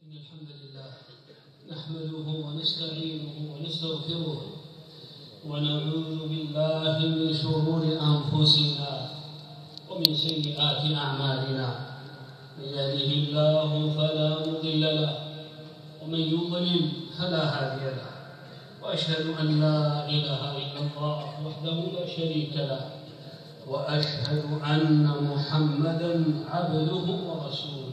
إن الحمد لله نحمده ونستعينه ونستغفره ونعوذ بالله من شرور أنفسنا ومن سيئات أعمالنا. من يهده الله فلا مضل له ومن يضلل فلا هادي له، وأشهد أن لا إله إلا الله وحده لا شريك له، وأشهد أن محمدًا عبده ورسوله.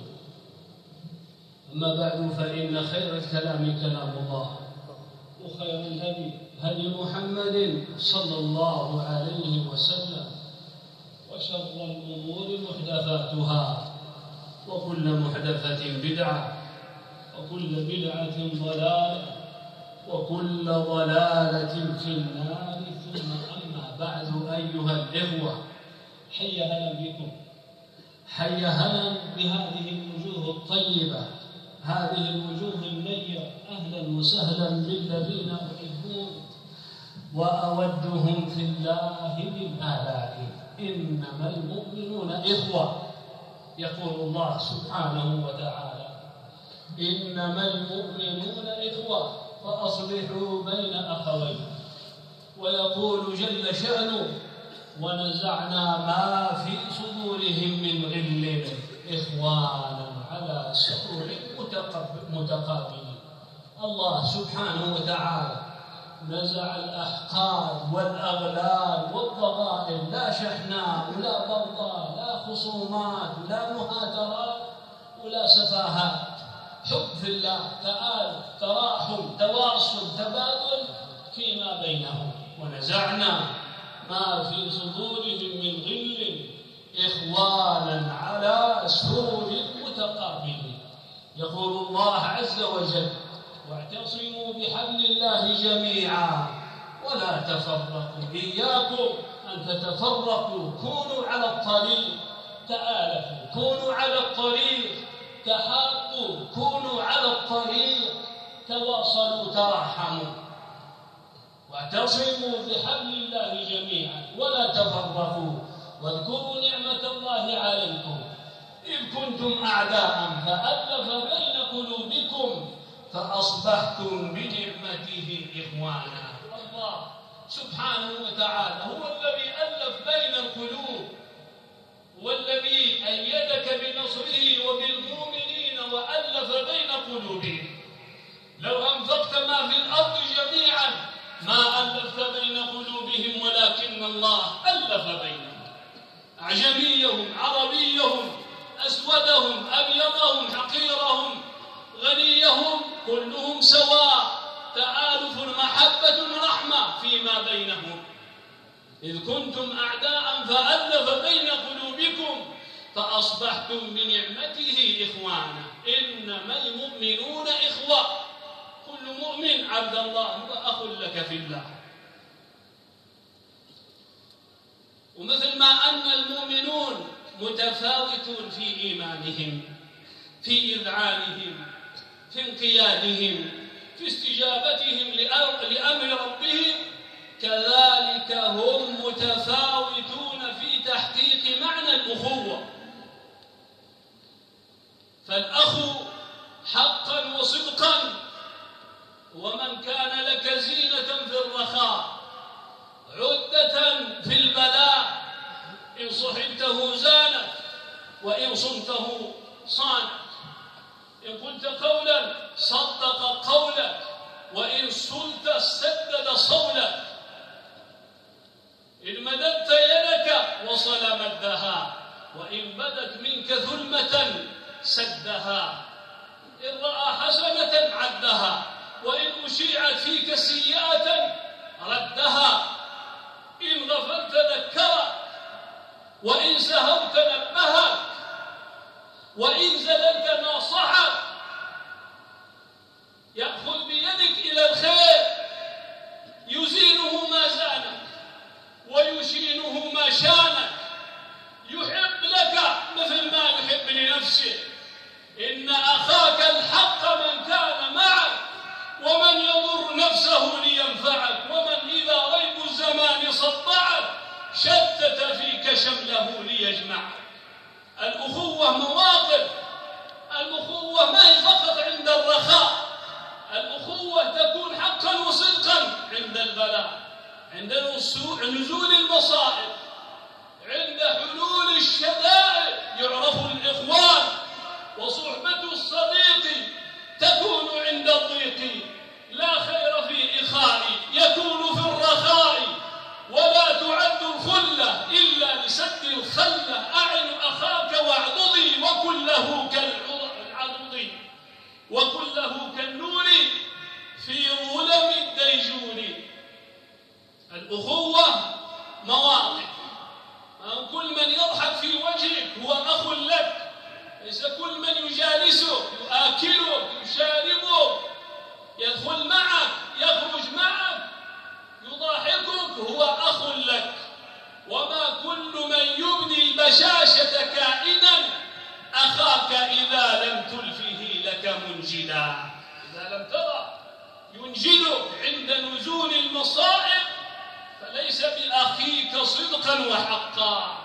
أما بعد، فإن خير الكلام كلام الله، وخير الهدي هدي محمد صلى الله عليه وسلم، وشر الأمور محدثاتها، وكل محدثة بدعة، وكل بدعة ضلالة، وكل ضلالة في النار. ثم أما بعد، أيها الإخوة، حي هلا بكم، حي هلا بهذه الوجوه الطيبة، هذه الوجوه النيرة. أهلا وسهلا بالذين أحبهم وأودهم في الله بالآلاء. إنما المؤمنون إخوة، يقول الله سبحانه وتعالى: إنما المؤمنون إخوة فأصلحوا بين أخوين. ويقول جل شأنه: ونزعنا ما في صدورهم من غل إخوانا على سرر متقابلين. الله سبحانه وتعالى نزع الأحقاد والأغلال والضغائن، لا شحناء ولا بغضاء، لا خصومات ولا مهاترات ولا سفاهات. حب في الله تعالى، تراحم، تواصل، تبادل فيما بينهم. ونزعنا ما في صدورهم من غل إخوانا على سرر متقابلين. يقول الله عز وجل: واعتصموا بحبل الله جميعا ولا تفرقوا. إياكم أن تتفرقوا، كونوا على الطريق، تآلفوا، كونوا على الطريق، تحابوا، كونوا على الطريق، تواصلوا، ترحموا. واعتصموا بحبل الله جميعا ولا تفرقوا، واذكروا نعمة الله عليكم إذ كنتم أعداء فألف بين قلوبكم فأصبحتم بنعمته إخوانا. الله سبحانه وتعالى هو الذي ألف بين القلوب، والذي أيدك بنصره وبالمؤمنين وألف بين قلوبهم. لو أنفقت ما في الأرض جميعا ما ألفت بين قلوبهم، ولكن الله ألف بينهم. أعجميهم، عربيهم، أسودهم، أبيضهم، حقيرهم، غنيهم، كلهم سواء. تآلف، محبة، رحمة فيما بينهم. إذ كنتم أعداء فألف بين قلوبكم فأصبحتم بنعمته إخوانا. إنما المؤمنون إخوة. كل مؤمن عبد الله هو أخ لك في الله. ومثل ما أن المؤمنون متفاوتون في إيمانهم، في إذعانهم، في انقيادهم، في استجابتهم لأمر ربهم، كذلك هم متفاوتون في تحقيق معنى الأخوة. فالأخ حقا وصدقا، ومن كان لك زينة في الرخاء، عدة في البلاء. إن صحبته زانت، وإن صمته صانت. إن قلت قولا صدق قولك، وإن صلت سدد صولك. إن مددت يدك وصل مدها، وإن بدت منك ثلمة سدها. إن رأى حسنة عدها، وإن أشيعت فيك سيئة ردها. إن غفلت ذكرك، وإن سهوت نبهك، وإن زللت ناصحك. يأخذ بيدك إلى الخير، يزينه ما زانك ويشينه ما شانك. يحب لك مثل ما يحب لنفسه. إن أخاك الحق من كان معك، ومن يضر نفسه لينفعك، ومن إذا ريب الزمان صدعك شتت فيك شمله ليجمعك. الأخوة مواقف، الأخوة ما هي فقط عند عند البلاء، عند نزول المصائب، عند حلول الشدائد يعرف الإخوان، وصحبة الصديق تكون عند الضيق. لا خير في إخاء يكون في الرخاء، ولا تعد الخلة إلا لسد الخلة. أعن أخاك واعضضي وكن له كالنور في ظلم الديجور. الأخوة مواقف، كل من يضحك في وجهك هو أخ لك، ليس كل من يجالسك يؤكلك يشاربك يدخل معك يخرج معك يضاحكك هو أخ لك. وما كل من يبدي البشاشة كائنا أخاك إذا لم تلفه لك منجدا. إذا لم ترى ينجدك عند نزول المصائب فليس بأخيك صدقا وحقا.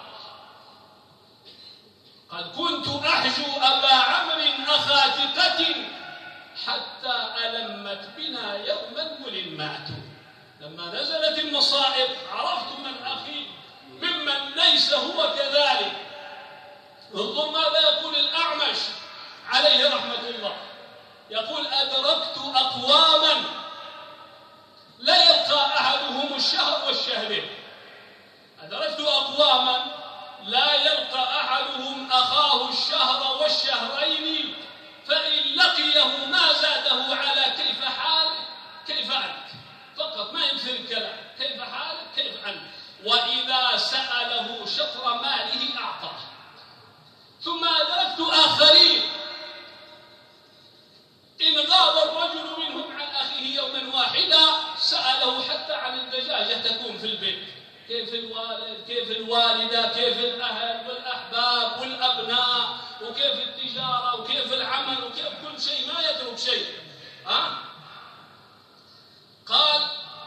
قد كنت أحجو أبا عمرو أخا ثقة حتى ألمت بنا يوما ملمات. لما نزلت المصائب عرفت من أخي ممن ليس هو كذلك. انظر ماذا يقول الأعمش عليه رحمة الله، يقول: أدركت أقواما لا يلقى أحدهم الشهر والشهرين. أدركت أقواما لا يلقى أحدهم أخاه الشهر والشهرين، فإن لقيه ما زاده على كيف حالك كيف أنت، فقط ما يكثر الكلام، كيف حالك كيف أنت. وإذا سأله شطر ماله أعطاه. ثم أدركت آخرين إن غاب الرجل منهم عن أخيه يوما واحدا سأله حتى عن الدجاجة تكون في البيت، كيف الوالد كيف الوالدة كيف الأهل والأحباب والأبناء وكيف التجارة وكيف العمل وكيف كل شيء، ما يترك شيء. قال: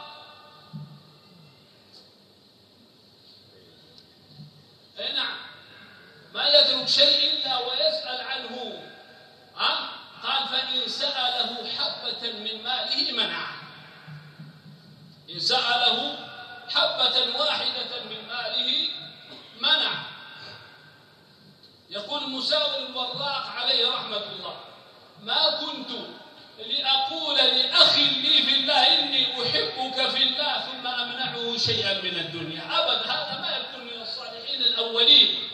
نعم، ما يترك شيء إلا ويسأل عنه. قال: فإن سأله حبة من ماله منعه. إن سأله حبة واحدة من ماله منع. يقول مساور الوراق عليه رحمة الله: ما كنت لأقول لأخ لي في الله إني أحبك في الله ثم أمنعه شيئا من الدنيا أبدا. هذا ما يكون من الصالحين الأولين.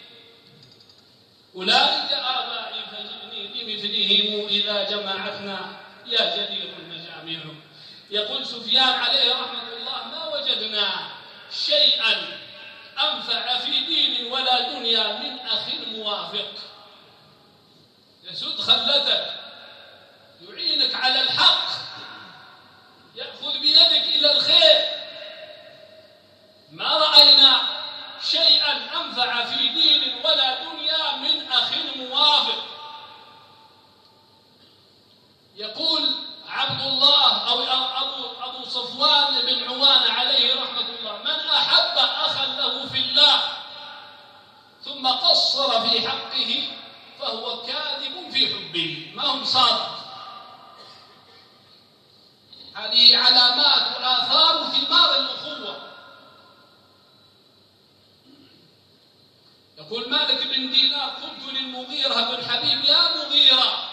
أولئك آبائي فجئني بمثلهم إذا جمعتنا يا جدير المجامع. يقول سفيان عليه رحمة الله: ما وجدنا شيئا أنفع في دين ولا دنيا من أخ موافق يسد خلتك، يعينك على الحق، يأخذ بيدك إلى الخير. ما رأينا شيئا أنفع في دين ولا دنيا من أخ موافق. يقول عبد الله أو أبو صفوان بن عوان عليه رحمة الله: من أحب أخا له في الله ثم قصر في حقه فهو كاذب في حبه، ما هم صادق. هذه علامات وآثار ثمار الأخوة. يقول مالك بن دينار: قلت للمغيرة بن حبيب: يا مغيرة،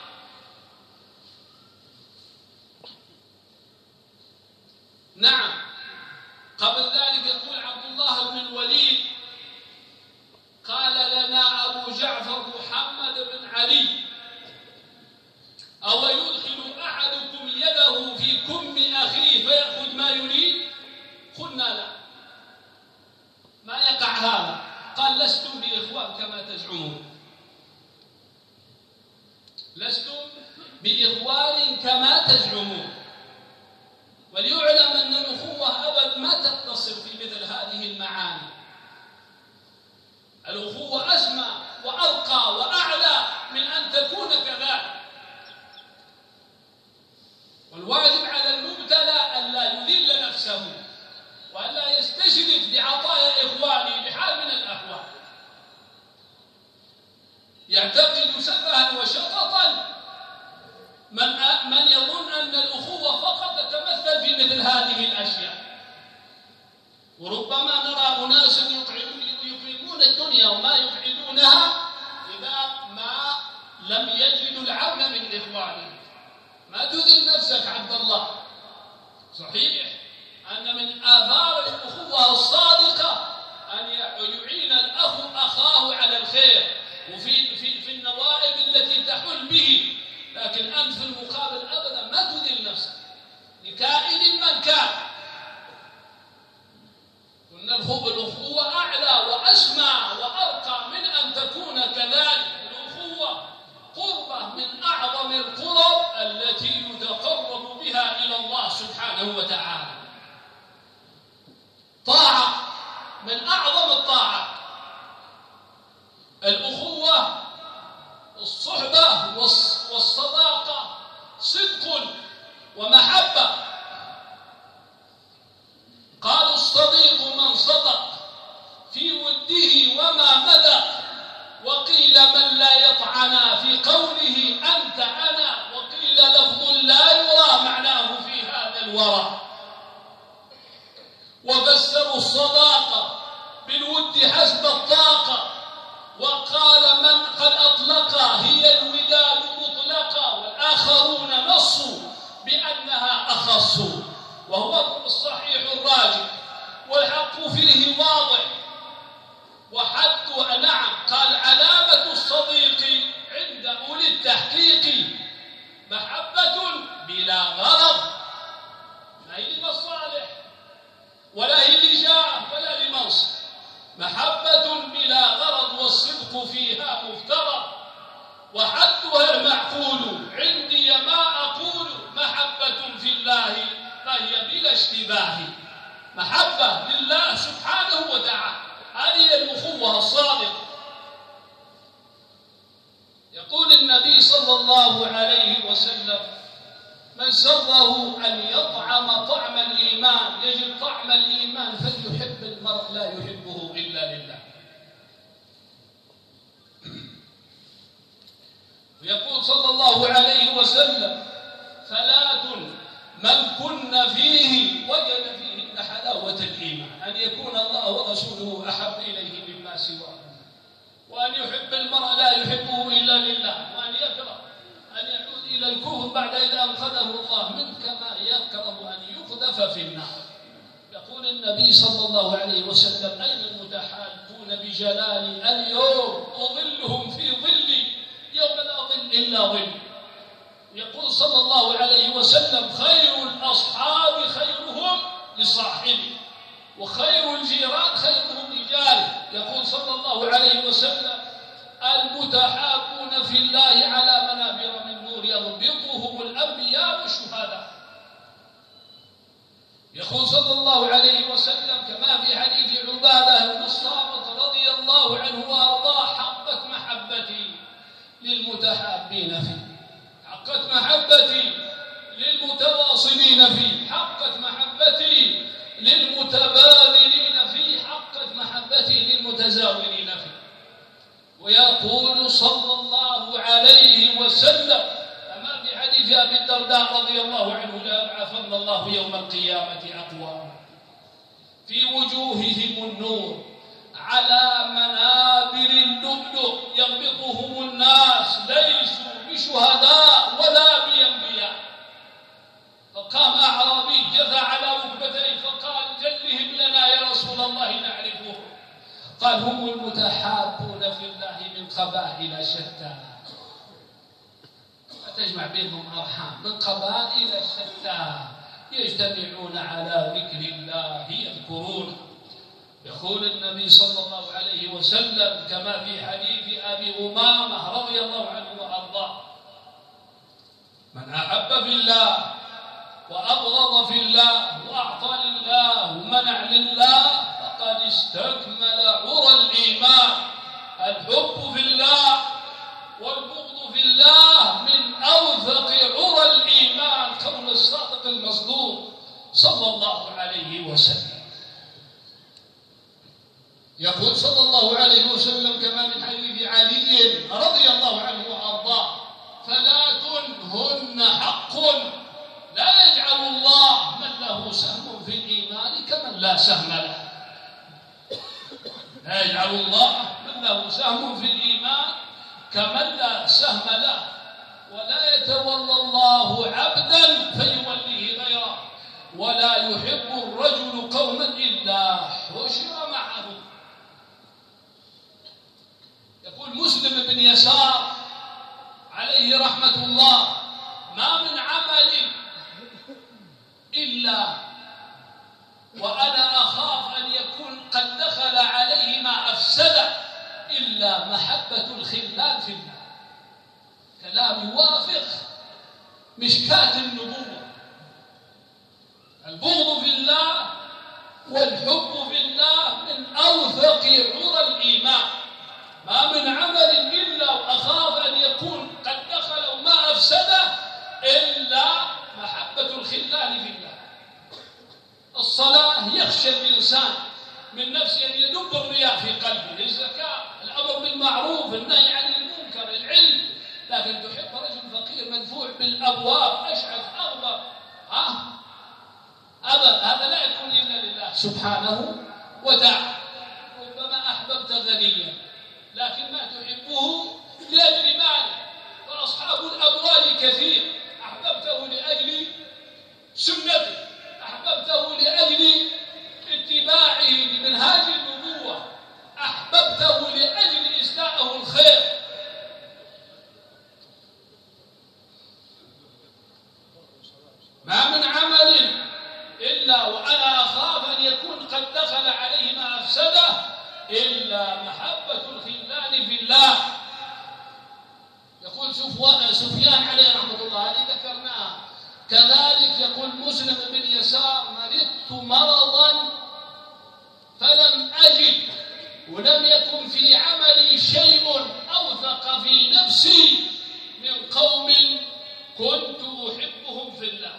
نعم. قبل ذلك يقول عبد الله بن الوليد: قال لنا أبو جعفر محمد بن علي: أو يدخل أحدكم يده في كم أخيه فيأخذ ما يريد؟ قلنا لا، ما يقع هذا. قال: لستم بإخوان كما تزعمون، لستم بإخوان كما تزعمون. وليعلم أن الأخوة أبد ما تتصل في مثل هذه المعاني. الأخوة أسمى وأرقى وأعلى من أن تكون كذلك. والواجب على المبتلى ألا يذل نفسه وألا يستشرف بعطايا إخوانه بحال من الأحوال. يعتقد سفها وشططا من يظن أن الأخوة فقط تتمثل في مثل هذا يجدوا العون من إخوانهم. ما تذل نفسك عبد الله. صحيح أن من آثار الأخوة الصادقة أن يعين الأخ أخاه على الخير وفي النوائب التي تحل به، لكن أنت في المقابل أبدا ما تذل نفسك لكائن من كان. قلنا الأخوة أعلى وأسمى وأرقى من أن تكون كذلك. الأخوة قربة من أعظم القرب التي يتقرب بها إلى الله سبحانه وتعالى. طاعة من أعظم الطاعة. الأخوة الصحبة والصداقة صدق ومحبة. قالوا الصديق من صدق في وده وما مدى، وقيل من لا يطعنا في قوله أنت أنا، وقيل لفظ لا يرى معناه في هذا الورى. وفسروا الصداقة بالود حسب الطاقة، وقال من قد أطلق هي الوداد مطلقة، والآخرون نصوا بأنها أخص، وهو الصحيح الراجح والحق فيه واضح. وحد نعم قال علامة الصديق عند أولي التحقيق محبة بلا غرض، ما هي لمصالح ولا هي لجاه ولا لمنصب، محبة بلا غرض والصدق فيها مفترض. وحدها المعقول عندي ما أقول محبة في الله فهي بلا اشتباه، محبة لله سبحانه وتعالى، هذه الأخوة الصادقة. يقول النبي صلى الله عليه وسلم من سره أن يطعم طعم الإيمان يجد طعم الإيمان فليحب المرء لا يحبه إلا لله. ويقول صلى الله عليه وسلم ثلاث من كن فيه وجد فيهن حلاوة الإيمان، أن يكون الله ورسوله أحب إليه مما سواه، وأن يحب المرء لا يحبه إلا لله، وأن يكره أن يعود إلى الكفر بعد إذا أنقذه الله منه، كما يكره أن يقذف في النار. يقول النبي صلى الله عليه وسلم أين المتحابون بجلالي اليوم أظلهم في ظلي يوم لا ظل إلا ظل. يقول صلى الله عليه وسلم خير الأصحاب خيرهم لصاحبه، وخير الجيران خيرهم لجاره. يقول صلى الله عليه وسلم المتحابون في الله على منابر من نور يضبطهم الأنبياء والشهداء. يقول صلى الله عليه وسلم كما في حديث عبادة بن الصامت رضي الله عنه وأرضاه حقت محبتي للمتحابين فيه، حقت محبتي للمتواصلين فيه، حقت محبتي للمتبادلين فيه، حقت محبتي للمتزاورين فيه. ويقول صلى الله عليه وسلم كما في حديث أبي الدرداء رضي الله عنه لا يبعثن الله يوم القيامة أقواما في وجوههم النور على منابر اللؤلؤ يغبطهم الناس ليسوا بشهداء ولا بأنبياء. فقام أعرابي جثى على ركبتيه فقال جلهم لنا يا رسول الله نعرفه. قال هم المتحابون في الله من قبائل شتى، تجمع بينهم أرحام من قبائل شتى يجتمعون على ذكر الله يذكرون. يقول النبي صلى الله عليه وسلم كما في حديث أبي أمامة رضي الله عنه وأرضاه من أحب في الله وأبغض في الله وأعطى لله ومنع لله فقد استكمل عرى الإيمان. الحب في الله والبغض في الله من أوثق عرى الإيمان، كون الصادق المصدوق صلى الله عليه وسلم. يقول صلى الله عليه وسلم كما من حديث علي رضي الله عنه وأرضاه ثلاث هن حق لا يجعل الله من له سهم في الإيمان كمن لا سهم له. لا يجعل الله من له سهم في الإيمان كمن لا سهم له، ولا يتولى الله عبدا فيوليه غيره، ولا يحب الرجل قوما إلا حشر معه. يقول مسلم بن يسار عليه رحمة الله: ما من عمل إلا وأنا أخاف أن يكون قد دخل عليه ما أفسده إلا محبة الخلان في الله. كلام يوافق مشكاة النبوة. البغض في الله والحب في الله من أوثق عرى الإيمان. ما من عمل إلا وأخاف أن يكون قد دخل ما أفسده إلا محبة الخلان في الله. الصلاة يخشى الإنسان من نفسه أن يدب الرياء في قلبه، الزكاة، الأمر بالمعروف، النهي عن المنكر، العلم، لكن تحب رجل فقير مدفوع بالأبواب أشعث أغبر أبدا، هذا لا يكون إلا لله سبحانه وتعالى. ربما أحببت غنيا لكن ما تحبه لأجل ماله، وأصحاب الأموال كثير، أحببته لأجل سنته، أحببته لأجل اتباعه لمنهاج النبوة، أحببته لأجل إسداءه الخير. ما من عمل إلا وأنا أخاف أن يكون قد دخل عليه ما أفسده إلا محبة الخلان في الله. يقول سفيان عليه رحمة الله، هذه ذكرناها. كذلك يقول مسلم بن يسار: مرضت مرضا فلم أجد، ولم يكن في عملي شيء أوثق في نفسي من قوم كنت أحبهم في الله.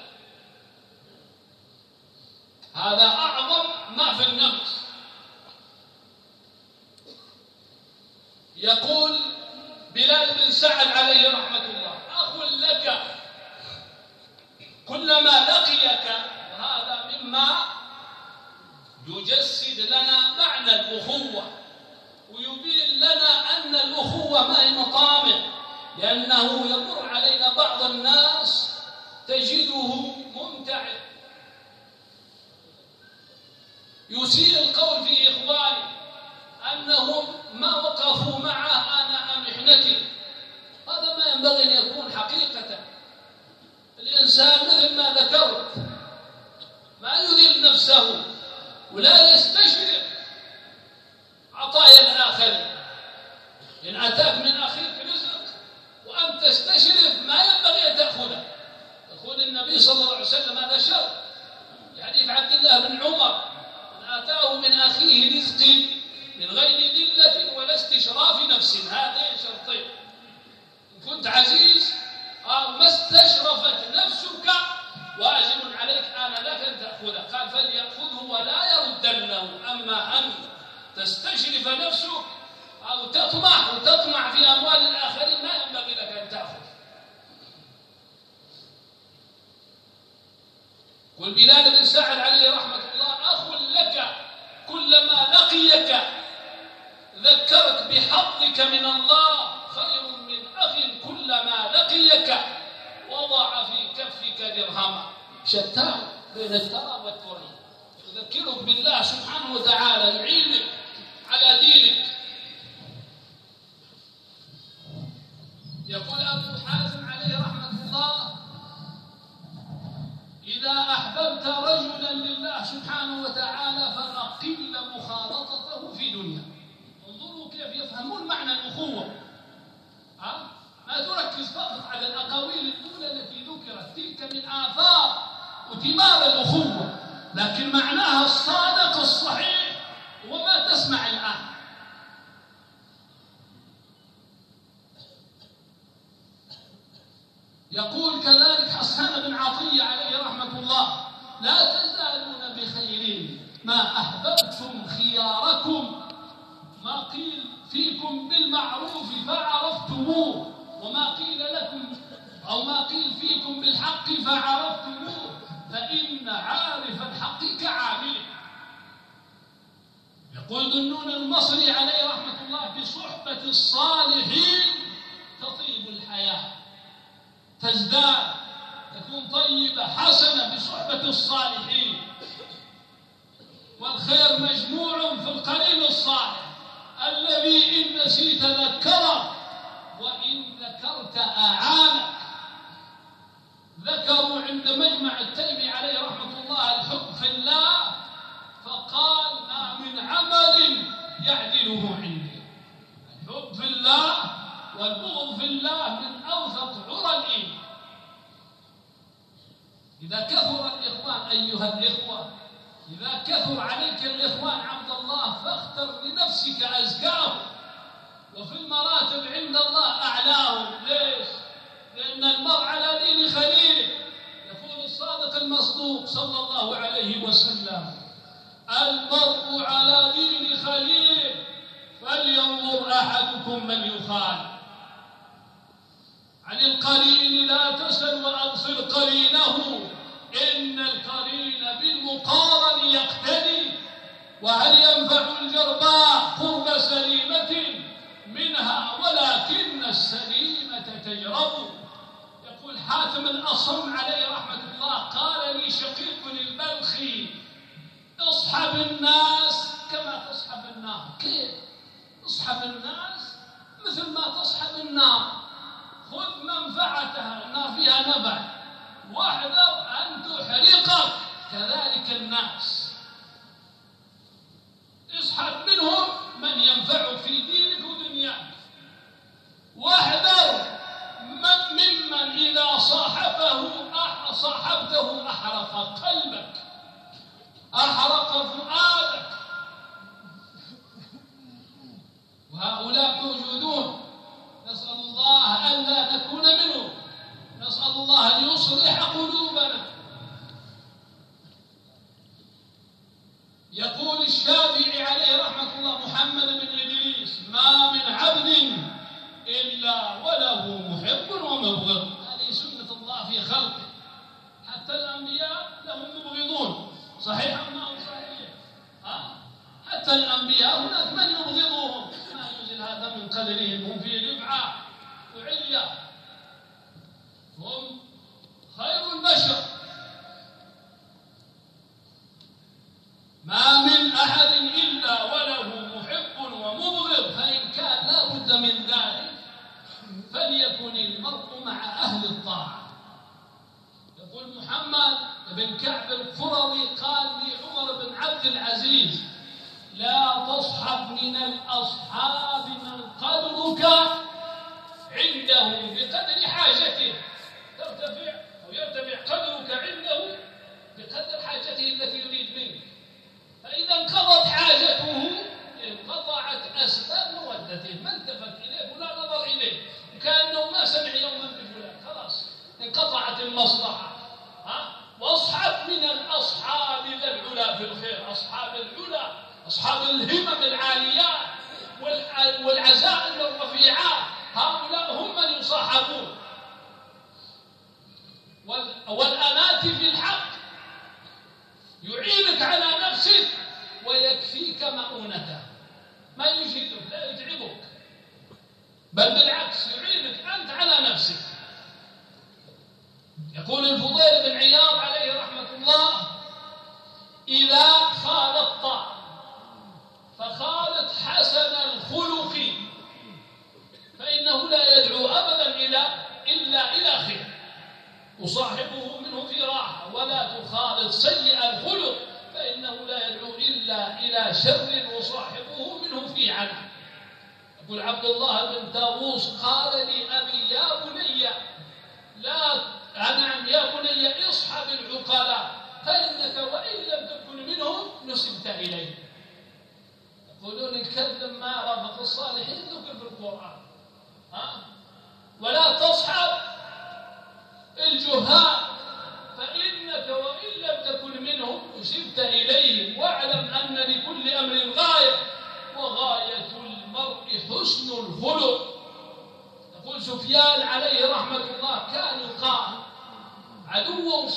هذا أعظم ما في النفس. يقول بلال بن سعد عليه رحمة الله: أخ لك كلما لقيك، وهذا مما يجسد لنا معنى الأخوة ويبين لنا أن الأخوة ما هي مطامع، لأنه يمر علينا بعض الناس تجده ممتعض يسيء القول في إخوانه أنهم ما وقفوا معه آناء محنته. هذا ما ينبغي أن يكون حقيقة. الإنسان مثل ما ذكرت ما يذل نفسه ولا يستشرف عطايا الآخرين. إن أتاك من أخيك رزق وأن تستشرف ما ينبغي أن تأخذه. يقول النبي صلى الله عليه وسلم هذا شر، حديث عبد الله بن عمر: من آتاه من أخيه رزق من غير ذلة ولا استشراف نفس. هذين شرطين: إن كنت عزيز ما استشرفت نفسك واجب عليك آنذاك أن تأخذه. قال: فليأخذه ولا يردنه. أما أن تستشرف نفسك أو تطمع في أموال الآخرين ما ينبغي لك أن تأخذ. قل بلال بن سعد عليه رحمة الله: أخ لك كلما لقيك ذكرك بحظك من الله خير من أخ كلما لقيك وضع في كفك درهما. شتان بين الثرى والثرى. يذكرك بالله سبحانه وتعالى، يعينك على دينك. يقول أبو حازم عليه رحمة الله: إذا أحببت رجلا لله سبحانه وتعالى فأقل مخالطته في دنيا. انظروا كيف يفهمون معنى الأخوة. ما تركز فقط على الأقاويل الأولى التي ذكرت، تلك من آثار وثمار الأخوة، لكن معناها الصادق الصحيح وما تسمع الآن. يقول كذلك حسان بن عطية عليه رحمة الله: لا تزالون بخير ما أحببتم خياركم، ما قيل فيكم بالمعروف فعرفتموه، وما قيل لكم أو ما قيل فيكم بالحق فعرفتموه، فإن عارف الحق كعامله. يقول ذنون المصري عليه رحمة الله: بصحبة الصالحين تزداد، تكون طيبة حسنة بصحبة الصالحين. والخير مجموع في القرين الصالح الذي إن نسيت ذكرك وإن ذكرت أعانك. ذكروا عند مجمع التيمي عليه رحمة الله الحب في الله، فقال ما من عمل يعدله عندي. الحب في الله والبغض في الله من أوثق عرى الإيمان. إذا كثر الإخوان أيها الإخوة، إذا كثر عليك الإخوان عبد الله فاختر لنفسك أزكاهم، وفي المراتب عند الله أعلاهم. ليش؟ لأن المرء على دين خليله. يقول الصادق المصدوق صلى الله عليه وسلم: المرء على دين خليله فلينظر أحدكم من يخالف. عن القرين لا تسل وأبصر قرينه، إن القرين بالمقارن يقتدي. وهل ينفع الجرباء قرب سليمة منها ولكن السليمة تجرب. يقول حاتم الأصم عليه رحمة الله: قال لي شقيق البلخي: اصحب الناس كما تصحب النار. كيف اصحب الناس؟ مثل ما تصحب النار، خذ منفعتها، النار فيها نفع، واحذر أن تحرقك. كذلك الناس، اصحب منهم من ينفعك في دينك ودنياك، واحذر ممن إذا صاحبته أحرق قلبك، أحرق فؤادك. وهؤلاء موجودون، نسأل الله أن لا نكون منهم، نسأل الله أن يصلح قلوبنا. يقول الشافعي عليه رحمة الله محمد بن إدريس: ما من عبد إلا وله محب ومبغض. هذه سنة الله في خلقه، حتى الأنبياء لهم مبغضون. صحيح أم لا صحيح؟ حتى الأنبياء هناك من يبغضهم، ما ينزل هذا من قدرهم، هم في رفعة وعلية، هم خير البشر. ما من أحد إلا وله محب ومبغض، فإن كان لا بد من ذلك فليكن المرء مع أهل الطاعة. يقول محمد بن كعب القرظي: قال لي عمر بن عبد العزيز: لا تصحب من الأصحاب من قدرك عنده بقدر حاجته، ترتفع أو يرتفع قدرك عنده بقدر حاجته التي يريد منك. فإذا انقضت حاجته انقطعت أسباب مودته، ما التفت إليه ولا نظر إليه، وكأنه ما سمع يوما بفلان، خلاص انقطعت المصلحة. واصحب من الأصحاب ذا العلا في الخير، أصحاب العلا، أصحاب الهمم العاليات والعزائم الرفيعات، هؤلاء هم من يصاحبون. والأنات في الحق يعينك على نفسك ويكفيك مؤونته، ما يجهدك لا يتعبك، بل بالعكس يعينك أنت على نفسك. يقول الفضيل بن عياض عليه رحمة الله: إذا خالطت فخالط حسن الخلق، فإنه لا يدعو أبدا إلا إلى خير، وصاحبه منه في راحة. ولا تخالط سيء الخلق، فإنه لا يدعو إلا إلى شر، وصاحبه منه في عنة. يقول عبد الله بن طاووس: قال لي أبي: يا بني نعم يا بني اصحب العقلاء، فإنك وإن لم تكن منهم نسبت إليه. يقولون الكذب ما رافق الصالحين ذكر في القرآن. ولا تصحب الجهال، فإنك وإن لم تكن منهم نسبت إليهم. واعلم أن لكل أمر غاية، وغاية المرء حسن الخلق. يقول سفيان عليه رحمة الله: كان يقال عدو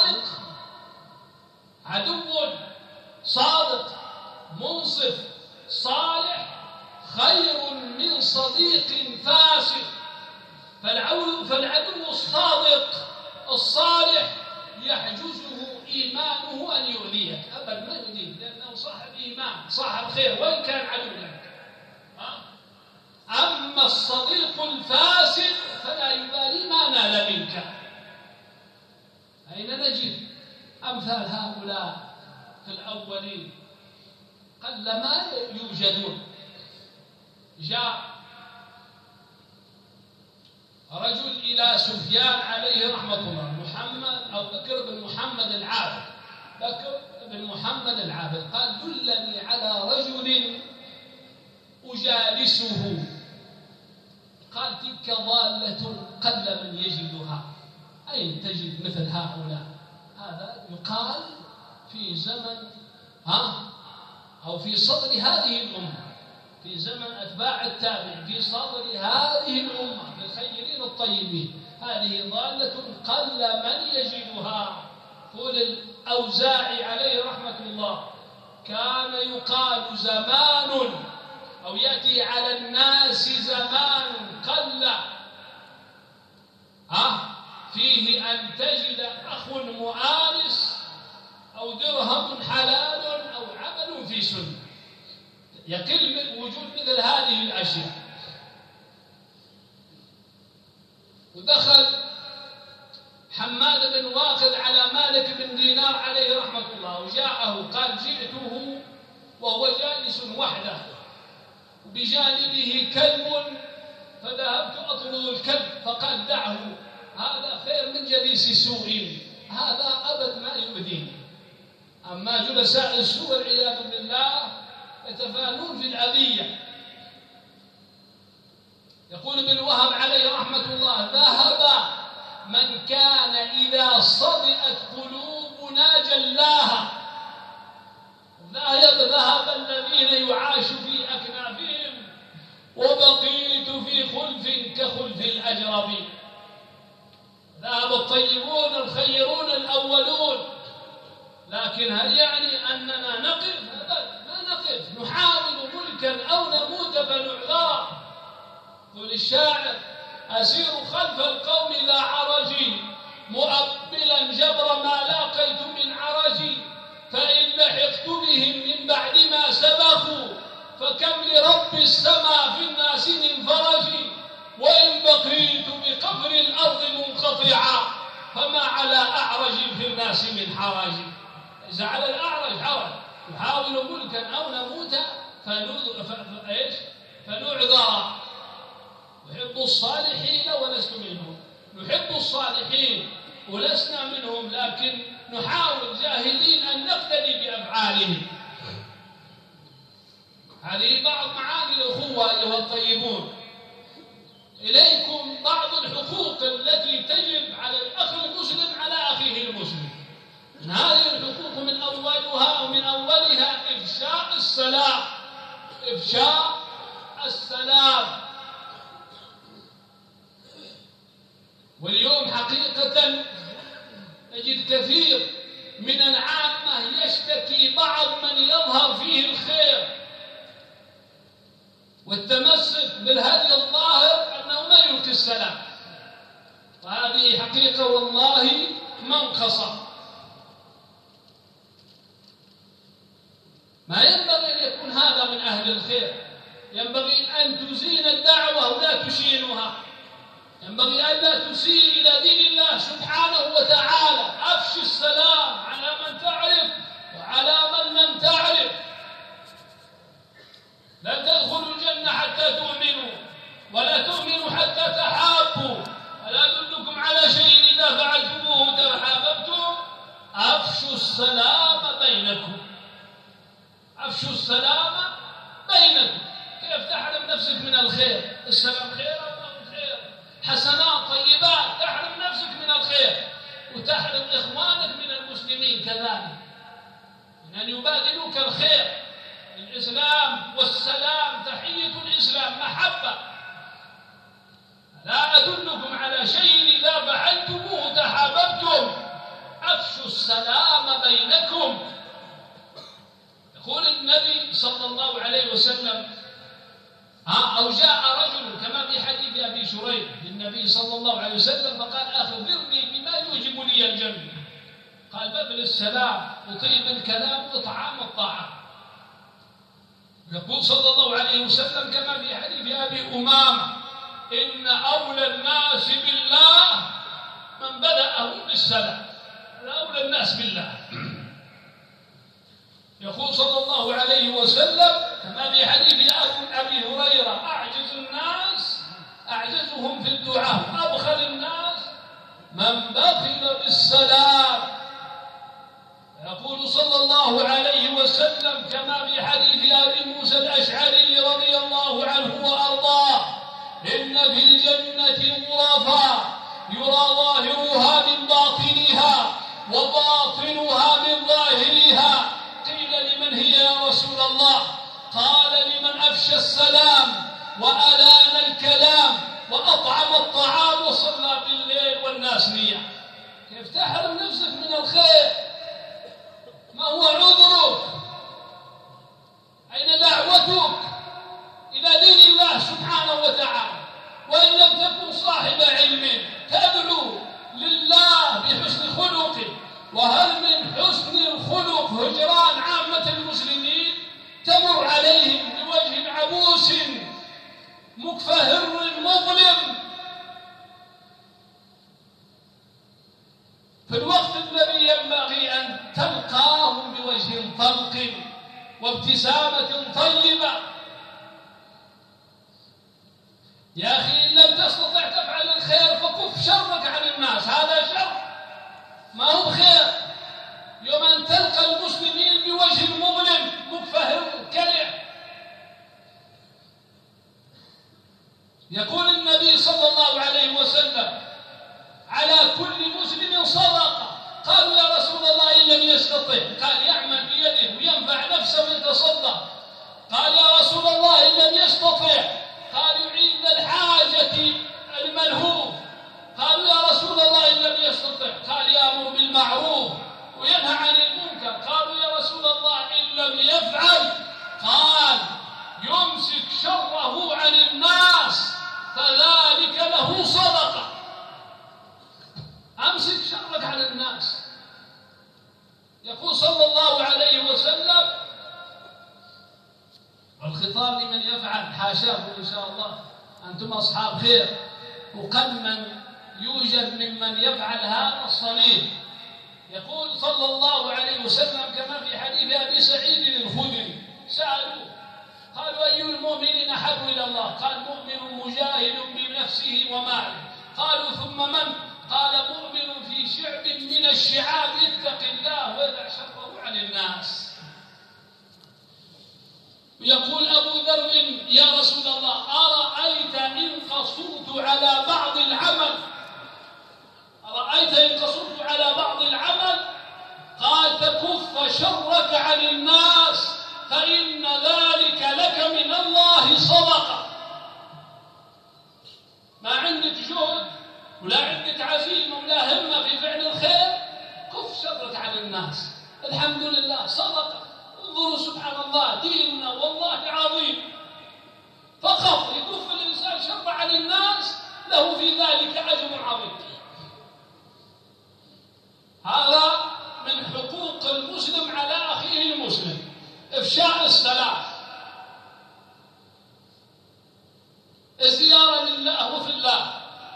صادق منصف صالح خير من صديق فاسق. فالعدو الصادق الصالح يحجزه إيمانه أن يؤذيك أبدا، ما يؤذيك لأنه صاحب إيمان صاحب خير وإن كان عدو لك. أما الصديق الفاسد فلا يبالي ما نال منك. أين نجد أمثال هؤلاء في الأولين؟ قلما يوجدون. جاء رجل إلى سفيان عليه رحمة الله، محمد أو بكر بن محمد العابد، بكر بن محمد العابد، قال دلني على رجل أجالسه. قال تلك ضالة قل من يجدها. أين تجد مثل هؤلاء؟ هذا يقال في زمن أو في صدر هذه الأمة، في زمن أتباع التابع، في صدر هذه الأمة، في الخيرين الطيبين. هذه ضالة قل من يجدها. قول الأوزاعي عليه رحمة الله كان يقال زمان أو يأتي على الناس زمان قل فيه أن تجد أخ مؤانس أو درهم حلال أو عمل في سنة. يقل من وجود مثل هذه الأشياء. ودخل حماد بن واقد على مالك بن دينار عليه رحمة الله وجاءه، قال جئته وهو جالس وحده بجانبه كلب، فذهبت أطلب الكلب فقال دعه، هذا خير من جليس سوء، هذا أبد ما يؤذيني. أما جلساء السوء والعياذ بالله يتفانون في الأذية. يقول ابن وهب عليه رحمة الله ذهب من كان إذا صدئت قلوبنا جلاها، ذهب الذين يعاش في أكنافهم وبقيت في خلف كخلف الأجربين. ذهب الطيبون الخيرون الأولون. لكن هل يعني أننا نقف؟ ما نقف، نحاول ملكا أو نموت فنعذر. قل الشاعر أسير خلف القوم ذا عرجي مؤبلا جبر ما لاقيت من عرجي، فإن لحقت بهم من بعد ما سبقوا فكم لرب السماء في الناس من فرجي، وإن بقيت بقبر الأرض منقطعا فما على أعرج في الناس من حرج. إذا على الأعرج حرج، نحاول ملكا أو نموت فنعذر. نحب الصالحين ولست منهم، نحب الصالحين ولسنا منهم، لكن نحاول جاهدين أن نقتدي بأفعالهم. هذه بعض معاني الأخوة أيها الطيبون. إليكم بعض الحقوق التي تجب على الأخ المسلم على أخيه المسلم. من هذه الحقوق من أولها إفشاء السلام. إفشاء السلام. واليوم حقيقة نجد كثير من العامة يشتكي بعض من يظهر فيه الخير والتمسك بالهدي الظاهر أنه ما يلقي السلام، وهذه حقيقة والله منقصة. ما ينبغي أن يكون هذا من أهل الخير. ينبغي أن تزين الدعوة ولا تشينها. ينبغي أن لا تسيء إلى دين الله سبحانه وتعالى. أفش السلام على من تعرف وعلى من لم تعرف. لا تدخلوا الجنة حتى تؤمنوا ولا تؤمنوا حتى تحابوا. ألا أدلكم على شيء إذا فعلتموه تحاببتم؟ أفشوا السلام بينكم. أفشوا السلام بينكم. كيف تحرم نفسك من الخير؟ السلام خير أو خير، حسنات طيبات، تحرم نفسك من الخير وتحرم إخوانك من المسلمين كذلك من أن يبادلوك الخير. الإسلام والسلام تحية الإسلام محبة. لا أدلكم على شيء إذا فعلتموه تحاببتم؟ أفشوا السلام بينكم. يقول النبي صلى الله عليه وسلم أو جاء رجل كما في حديث أبي شريح للنبي صلى الله عليه وسلم فقال أخبرني بما يوجب السلام وطيب الكلام وإطعام الطعام. يقول صلى الله عليه وسلم كما في حديث أبي أمامة: إن أولى الناس بالله من بدأهم بالسلام. أولى الناس بالله. يقول صلى الله عليه وسلم كما في حديث أبي هريرة: أعجز الناس أعجزهم في الدعاء، أبخل الناس من بخل بالسلام. يقول صلى الله عليه وسلم كما في حديث أبي موسى الأشعري رضي الله عنه وأرضاه: إن في الجنة غرفا يرى ظاهرها من باطنها وباطنها من ظاهرها. قيل: لمن هي يا رسول الله؟ قال: لمن أفشى السلام وألان الكلام وأطعم الطعام وصلى بالليل والناس نيام. كيف تحرم نفسك من الخير؟ ما هو عذرك؟ أين دعوتك إلى دين الله سبحانه وتعالى؟ وإن لم تكن صاحب علم تدعو لله بحسن خلقه. وهل من حسن الخلق هجران عامة المسلمين؟ تمر عليهم بوجه عبوس مكفهر مظلم في الوقت الذي ينبغي أن تلقاهم بوجه طلق وابتسامة طيبة. يا أخي إن لم تستطع تفعل الخير فكف شرك عن الناس، هذا شر ما هو خير. يوم أن تلقى المسلمين بوجه مظلم مكفهر كلع. يقول النبي صلى الله عليه وسلم: على كل مسلم صدقة. قالوا: يا رسول الله إن لم يستطع؟ قال: يعمل بيده وينفع نفسه ويتصدق. قال: يا رسول الله إن لم يستطع؟ قال: يعين الحاجة الملهوف. قالوا: يا رسول الله إن لم يستطع؟ قال: يأمر بالمعروف وينهى عن المنكر. قالوا: يا رسول الله إن لم يفعل؟ قال: يمسك شره عن الناس فذلك له صدقة. أمسك شرك عن الناس. يقول صلى الله عليه وسلم: والخطاب لمن يفعل، حاشاه إن شاء الله، أنتم أصحاب خير، وقد من يوجد ممن يفعل هذا الصنيع. يقول صلى الله عليه وسلم كما في حديث أبي سعيد الخدري: سألوه قالوا: أي المؤمنين أحب إلى الله؟ قال: مؤمن مجاهد بنفسه وماله. قالوا: ثم من؟ قال: مؤمن في شعب من الشعاب يتق الله ويدع شره عن الناس. يقول أبو ذر: يا رسول الله أرأيت إن قصرت على بعض العمل؟ أرأيت إن قصرت على بعض العمل؟ قال: تكف شرك عن الناس فإن ذلك لك من الله صدقة. ما عندك جهد ولا عندك عزيمة ولا همة في فعل الخير، كف شرك عن الناس. الحمد لله صدقة. انظروا سبحان الله، ديننا والله عظيم. فقط يكف الإنسان شر عن الناس له في ذلك أجر عظيم. هذا من حقوق المسلم على أخيه المسلم: إفشاء السلام، الزيارة لله وفي الله،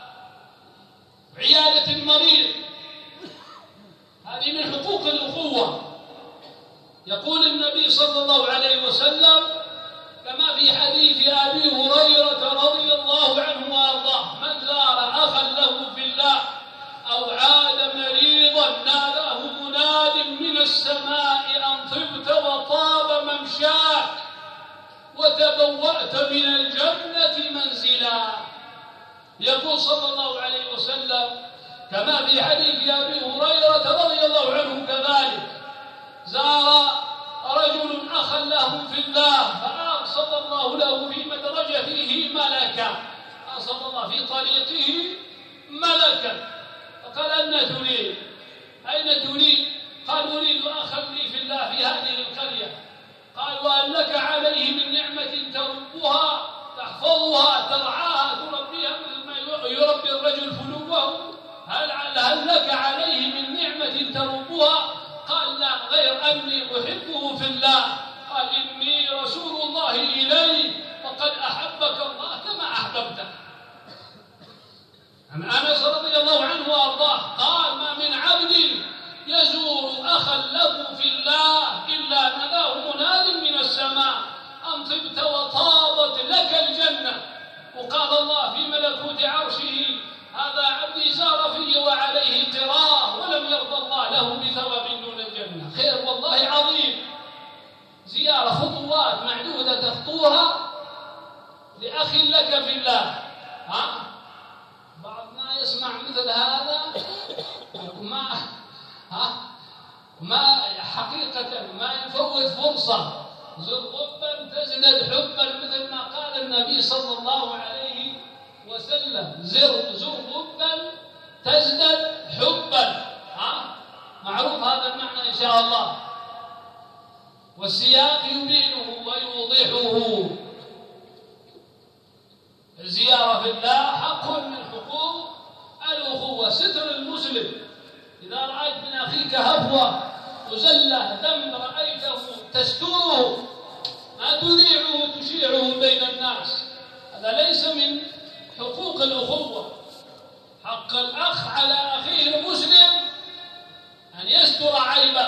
عيادة المريض. هذه من حقوق الأخوة. يقول النبي صلى الله عليه وسلم كما في حديث أبي هريرة رضي الله عنه وأرضاه: من زار أخا له في الله أو عاد مريضا ناداه مناد من السماء أن طبت وطاب ممشاك وتبوأت من الجنة منزلا. يقول صلى الله عليه وسلم كما في حديث أبي هريرة رضي الله عنه كذلك: زار رجل أخا له في الله فأرصد الله له في مدرجته ملكا. أرصد الله في طريقه ملكا. فقال: أين تريد؟ أين تريد؟ قال: أريد أخا لي في الله في هذه القرية. قال: وهل لك عليه من نعمة تربها تحفظها ترعاها تربيها مثل ما يربي الرجل فلوه؟ هل لك عليه من نعمة تربها؟ الله، قال إني رسول الله إليك وقد أحبك الله كما أحببته. عن أنس رضي الله عنه وأرضاه قال ما من عبد يزور أخا له في الله إلا ناداه مناد من السماء أن طبت وطابت لك الجنة. وقال الله في ملكوت عرشه هذا عبدي زار في وعليه قرار ولم يرضى الله له بثواب دون الجنة. خير والله عظيم، زيارة خطوات معدودة تخطوها لأخ لك في الله. بعضنا يسمع مثل هذا ما حقيقة ما يفوت فرصة. زر غبا تزدد حبا، مثل ما قال النبي صلى الله عليه وسلم، زر غبا تزدد حبا. معروف هذا المعنى إن شاء الله، والسياق يبينه ويوضحه. الزيارة في الله حق من حقوق الأخوة. ستر المسلم، إذا رأيت من أخيك هفوة وزلة ذنب رأيته تستره، لا تذيعه تشيعه بين الناس، هذا ليس من حقوق الأخوة. حق الأخ على أخيه المسلم أن يستر عيبه.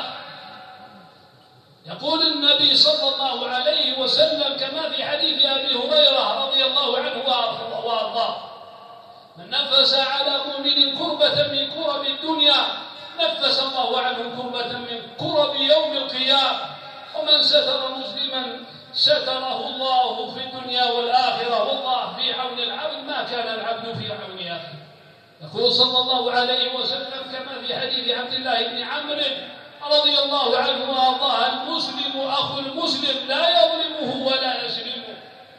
يقول النبي صلى الله عليه وسلم كما في حديث أبي هريرة رضي الله عنه وأرضاه: من نفس على مؤمن كربة من كرب الدنيا نفس الله عنه كربة من كرب يوم القيامة، ومن ستر مسلما ستره الله في الدنيا والآخرة، والله في عون العبد ما كان العبد في عون أخيه. يقول صلى الله عليه وسلم كما في حديث عبد الله بن عمرو رضي الله عنه وارضاه: المسلم أخو المسلم لا يظلمه ولا يسلمه،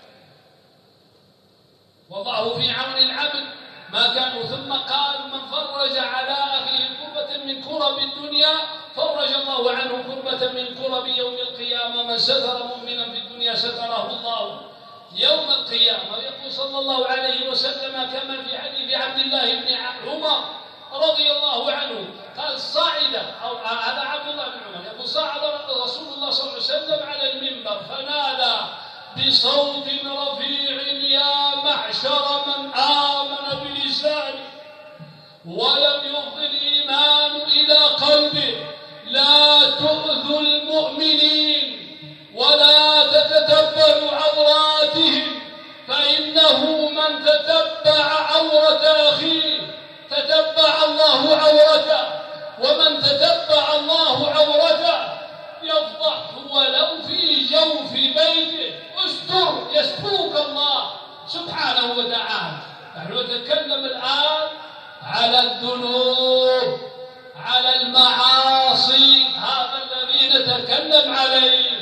والله في عون العبد ما كانوا. ثم قال: من فرج على أخيه كربة من كرب الدنيا فرج الله عنه كربة من كرب يوم القيامة. من ستر مؤمنا في الدنيا ستره الله يوم القيامة. يقول صلى الله عليه وسلم كما في حديث عبد الله بن عمر رضي الله عنه قال: صعد، أو هذا عبد الله بن عمر يقول: صعد رسول الله صلى الله عليه وسلم على المنبر فنادى بصوت رفيع: يا معشر من آمن بلسانه ولم يفض الإيمان إلى قلبه، لا تؤذوا المؤمنين ولا تتتبعوا عوراتهم، فإنه من تتبع عورة أخيه تتبع الله عورته، ومن تتبع الله عورته يفضحه ولو في جوف بيته. استر يسترك الله سبحانه وتعالى. نحن نتكلم الآن على الذنوب، على المعاصي، هذا الذي نتكلم عليه.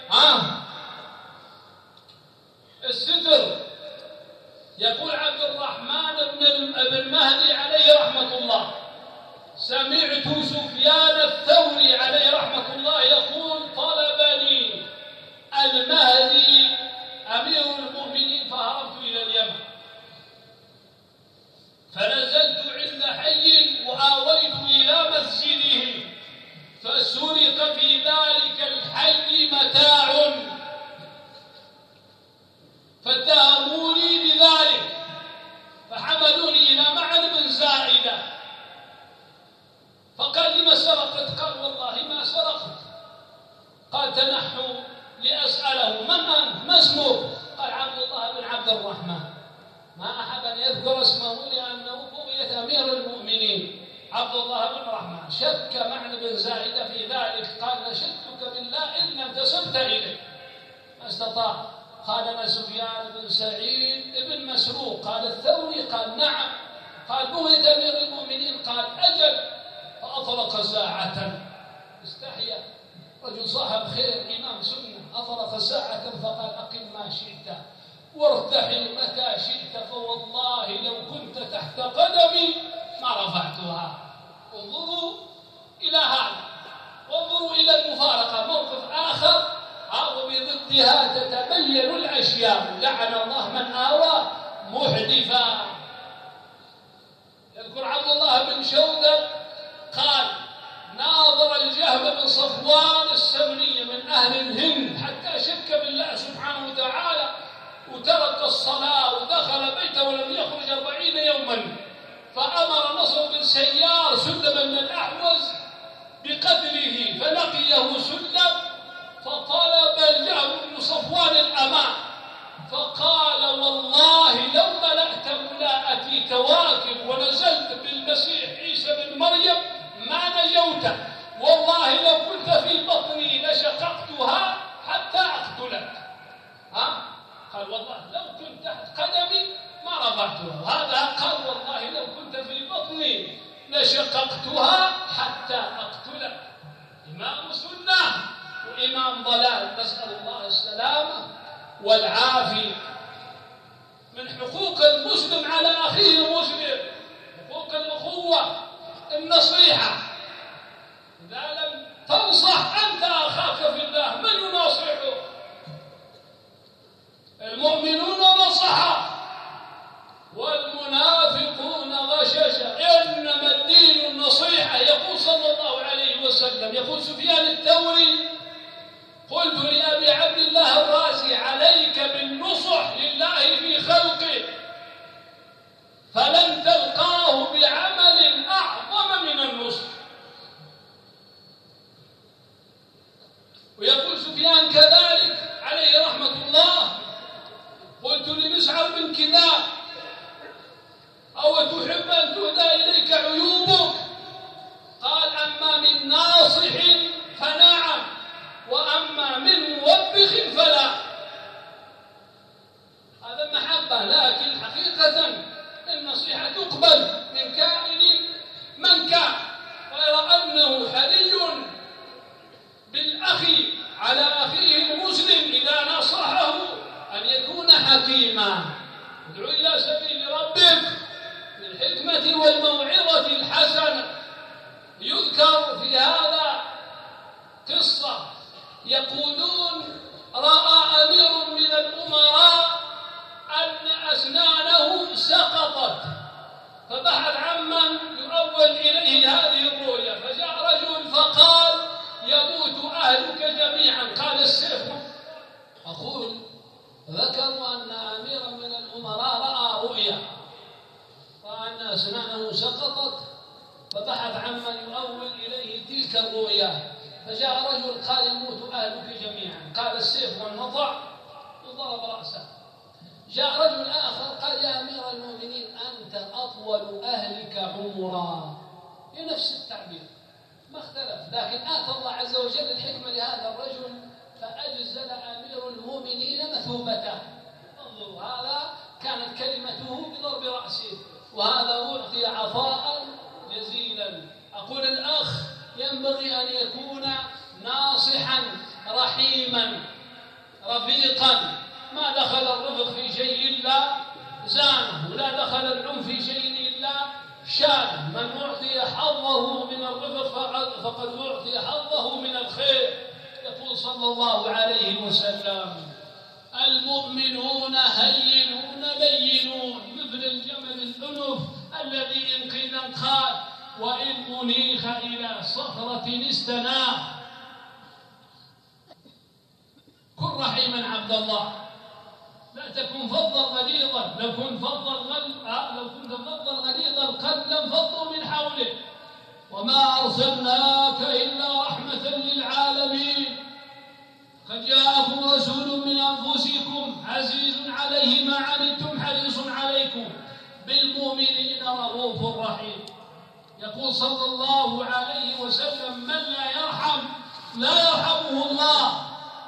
الستر. يقول عبد الرحمن بن مهدي عليه رحمة الله: سمعت سفيان الثوري عليه رحمة الله يقول: طلبني المهدي أمير المؤمنين فهربت إلى اليمن، فنزلت عند حي وآويت إلى مسجده، فسرق في ذلك الحي متاع، فاتهموني بذلك فحملوني إلى معن بن زائدة، فقال: لما سرقت؟ قال: والله ما سرقت. قال: تنحوا لأسأله: من أنت؟ ما اسمك؟ قال: عبد الله بن عبد الرحمن. ما أحب أن يذكر اسمه لأنه بغية أمير المؤمنين عبد الله بن الرحمن. شك معن بن زائدة في ذلك، قال: نشدتك بالله إن انتسبت إليه. ما استطاع. قال: أنا سفيان بن سعيد بن مسروق. قال الثوري: قال: نعم. قال: بغية أمير المؤمنين. قال: أجل. فأطلق ساعة، استحيا رجل صاحب خير إمام سنة، أطلق ساعة فقال: أقم ما شئت وارتحل متى شئت، فوالله لو كنت تحت قدمي ما رفعتها. انظروا إلى هذا، وانظروا إلى المفارقة. موقف آخر وبضدها تتبين الأشياء. لعن الله من آوى محدثا. يذكر عبد الله بن شودة قال: ناظر الجهم بن صفوان السمني من أهل بقتله فلقيه سلم فطلب الجهم بن صفوان الأمان فقال والله لو ملأت ملاءتي كواكب ونزلت بالمسيح عيسى بن مريم ما نجوت، والله لو كنت في بطني لشققتها حتى أقتلك. قال والله لو كنت تحت قدمي ما رفعتها، هذا قال والله لو كنت في بطني لشققتها حتى أقتلك. إمام سنة وإمام ضلال، نسأل الله السلامة والعافية. من حقوق المسلم على أخيه المسلم حقوق الأخوة النصيحة. إذا لم تنصح أنت أخاك في الله من يناصحه؟ المؤمنون نصحا والمنافقون غششا، إنما الدين النصيحة. يقول صلى الله عليه وسلم، يقول سفيان الثوري قلت لأبي عبد الله الرازي عليك بالنصح لله في خلقه فلن تلقاه بعمل أعظم من النصح. ويقول سفيان كذلك عليه رحمة الله قلت لمسعر بن كذاب أو تحب أن تهدى إليك عيوبك؟ قال أما من ناصح فنعم وأما من موبخ فلا. هذا محبة، لكن حقيقة النصيحة تقبل من كائن من كان، غير أنه حري بالأخ على أخيه المسلم إذا نصحه أن يكون حكيما. ادعو إلى سبيل ربك بالحكمة والموعظة الحسنة. يذكر في هذا قصة، يقولون رأى أمير من الأمراء أن أسنانه سقطت فبحث عمن يؤول إليه هذه الرؤيا، فجاء رجل فقال يموت أهلك جميعا. قال السيف. أقول ذكروا أن أميرا من الأمراء رأى رؤيا وأن أسنانه سقطت فبحث عمن يؤول إليه تلك الرؤيا، فجاء رجل قال يموت أهلك جميعا. قال السيف والنطع وضرب رأسه. جاء رجل آخر قال يا أمير المؤمنين أنت أطول أهلك عمرا، نفس التعبير ما اختلف، لكن آتى الله عز وجل الحكمة لهذا الرجل فأجزل أمير المؤمنين مثوبته. انظروا، هذا كانت كلمته بضرب رأسه وهذا أعطي عطاء جزيلا. أقول الأخ ينبغي أن يكون ناصحا رحيما رفيقا، ما دخل الرفق في شيء إلا زانه، ولا دخل العنف في شيء إلا شانه. من أعطي حظه من الرفق فقد أعطي حظه من الخير. يقول صلى الله عليه وسلم المؤمنون هينون لينون مثل الجمل الأنف الذي إن قيل انقاد وإن أنيخ إلى صخرة استناه. كن رحيما عبد الله، لا تكن فظا غليظا. لو كنت فظا غليظ القلب لانفضوا من حولك. وما أرسلناك إلا رحمة للعالمين. قد جاءكم رسول من أنفسكم عزيز عليه ما عنتم حريص عليكم بالمؤمنين رؤوف رحيم. يقول صلى الله عليه وسلم من لا يرحم لا يرحمه الله.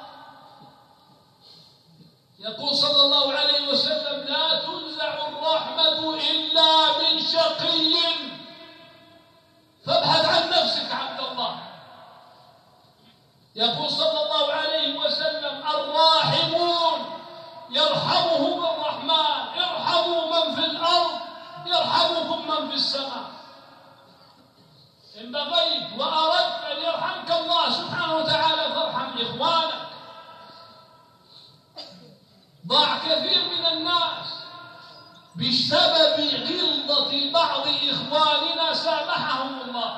يقول صلى الله عليه وسلم لا تنزع الرحمة إلا من شقي. فابحث عن نفسك عبد الله. يقول صلى الله عليه وسلم الراحمون يرحمهم الرحمن ارحموا من في الأرض يرحمكم من في السماء. إن بغيت وأردت أن يرحمك الله سبحانه وتعالى فارحم إخوانك. ضاع كثير من الناس بسبب غلظة بعض إخواننا سامحهم الله.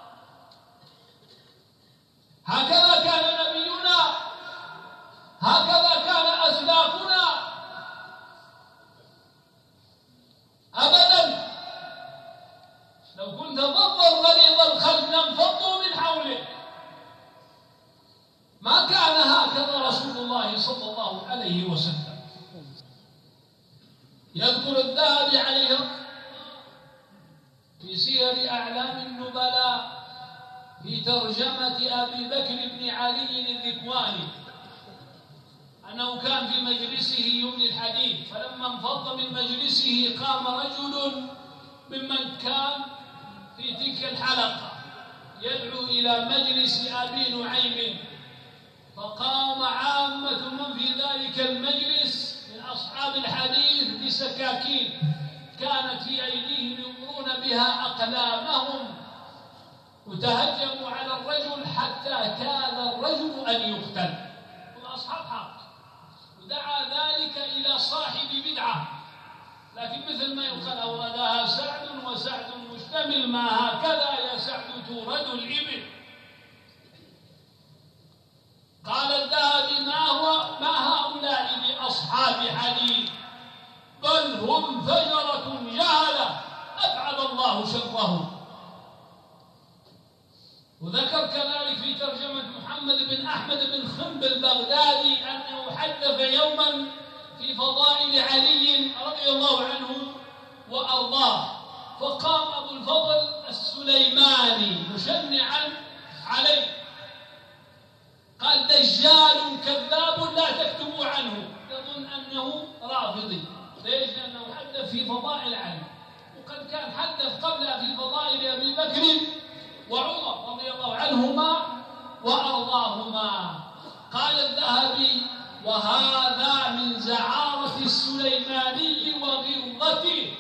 هكذا كان نبينا، هكذا كان أسلافنا. أبدا، لو كنت فظا غليظ القلب لانفضوا من حولك. صلى الله عليه وسلم. يذكر الذهبي عليه في سير أعلام النبلاء في ترجمة أبي بكر بن علي الذكواني أنه كان في مجلسه يملي الحديث، فلما انفض من مجلسه قام رجل ممن كان في تلك الحلقة يدعو إلى مجلس أبي نعيم، فقام عامة من في ذلك المجلس من أصحاب الحديث بسكاكين كانت في أيديهم يمرون بها أقلامهم، وتهجموا على الرجل حتى كاد الرجل أن يقتل. هم أصحاب حق، ودعا ذلك إلى صاحب بدعة، لكن مثل ما يقال أوردها سعد وسعد مشتمل، ما هكذا يا سعد تورد الإبل. قال الذهبي ما هؤلاء بأصحاب حديث، بل هم فجرة جهلة أبعد الله شرهم. وذكر كذلك في ترجمة محمد بن أحمد بن خنب البغدادي أنه حدث يوما في فضائل علي رضي الله عنه وأرضاه، فقام أبو الفضل السليماني مشنعا عليه قال: دجال كذاب لا تكتبوا عنه. يظن أنه رافضي. ليش؟ لأنه حدث في فضائل علي، وقد كان حدث قبلها في فضائل أبي بكر وعمر رضي الله عنهما وأرضاهما. قال الذهبي: وهذا من زعارة السليماني وغلظته.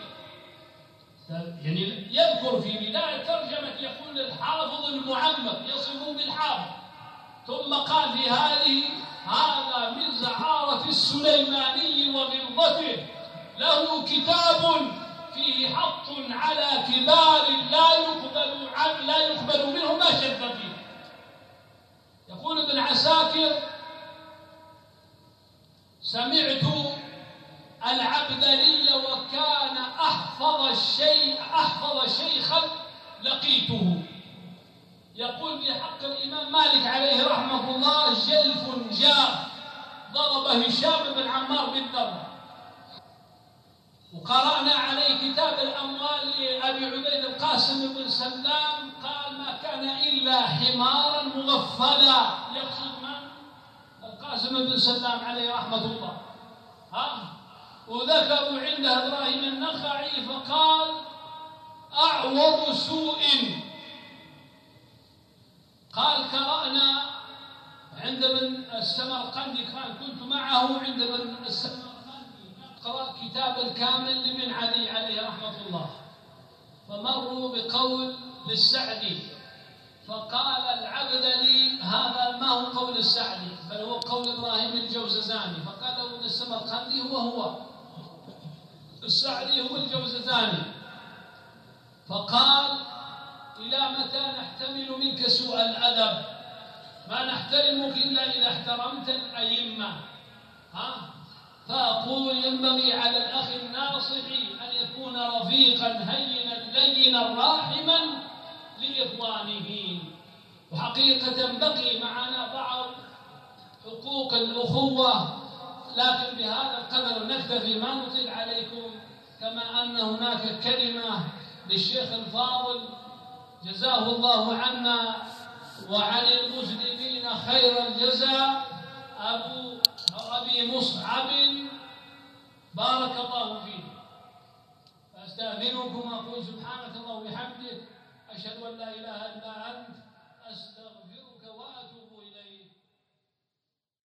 يعني يذكر في بداية ترجمة يقول الحافظ المعمر يصف بالحافظ، ثم قال في هذا من زعارة السليماني وغلظته، له كتاب فيه حط على كبار لا يقبل منه ما شذ فيه. يقول ابن عساكر: سمعت العبدلي وكان أحفظ شيخا لقيته يقول بحق الإمام مالك عليه رحمة الله: جلف جاف ضرب هشام بن عمار بالضرب. وقرأنا عليه كتاب الأموال لأبي عبيد القاسم بن سلام، قال: ما كان إلا حمارا مغفلا. يقصد من؟ القاسم بن سلام عليه رحمة الله. وذكروا عنده إبراهيم النخعي فقال: أعور سوء. قال: قرأنا عند ابن السمرقندي، كنت معه عند ابن السمرقندي قرأ كتاب الكامل لمن علي عليه رحمة الله، فمروا بقول للسعدي فقال العبدلي: هذا ما هو قول السعدي بل هو قول إبراهيم الجوزجاني. فقال له ابن السمرقندي: هو السعدي هو الجوزجاني. فقال: إلى متى نحتمل منك سوء الأدب؟ ما نحترمك إلا إذا احترمت الأئمة. فأقول: ينبغي على الأخ الناصح أن يكون رفيقا هينا لينا راحما لإخوانه. وحقيقة بقي معنا بعض حقوق الأخوة، لكن بهذا القدر نكتفي، ما نطيل عليكم. كما أن هناك كلمة للشيخ الفاضل جزاه الله عنا وعن المسلمين خير الجزاء، أبي مصعب بارك الله فيه. فأستأذنكم وأقول: سبحانك اللهم وبحمدك، أشهد أن لا إله إلا أنت، أستغفرك.